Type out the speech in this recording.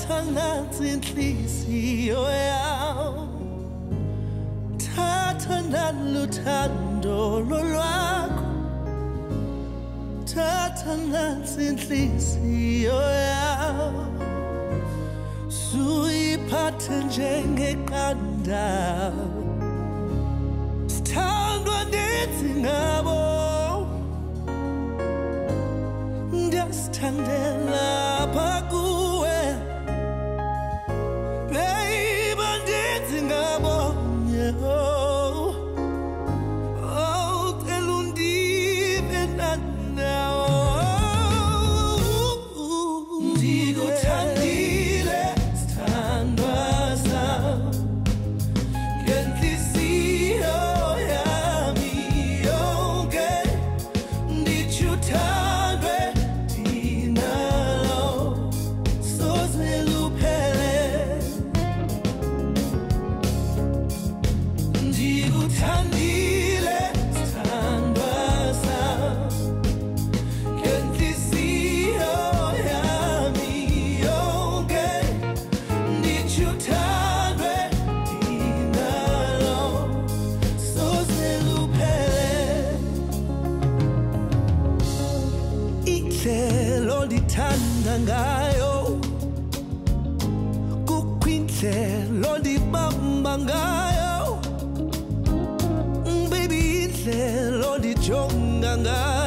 Thatha nansi inhliziyo yami, thatha naluthando lwakho, thatha nansi inhliziyo yami, suyiphathe njengeqanda, sithandwa ndithi ngabo, ndiyasithandela apha kuwe, baby, ndithi ngabo, oh, cela undive nanawo, ndikuthandile sithandwa sami, ngenhliziyo yami yonke, ndithi uthandwe ndinalo, soze luphele. Ndikuthandile sithandwa sami, ngenhliziyo yami yonke, ndithi uthandwe ndinalo, soze luphele. Indlela ondithanda ngayo, kukho indlela ondibamba ngayo, baby, indlela ondijonga ngayo.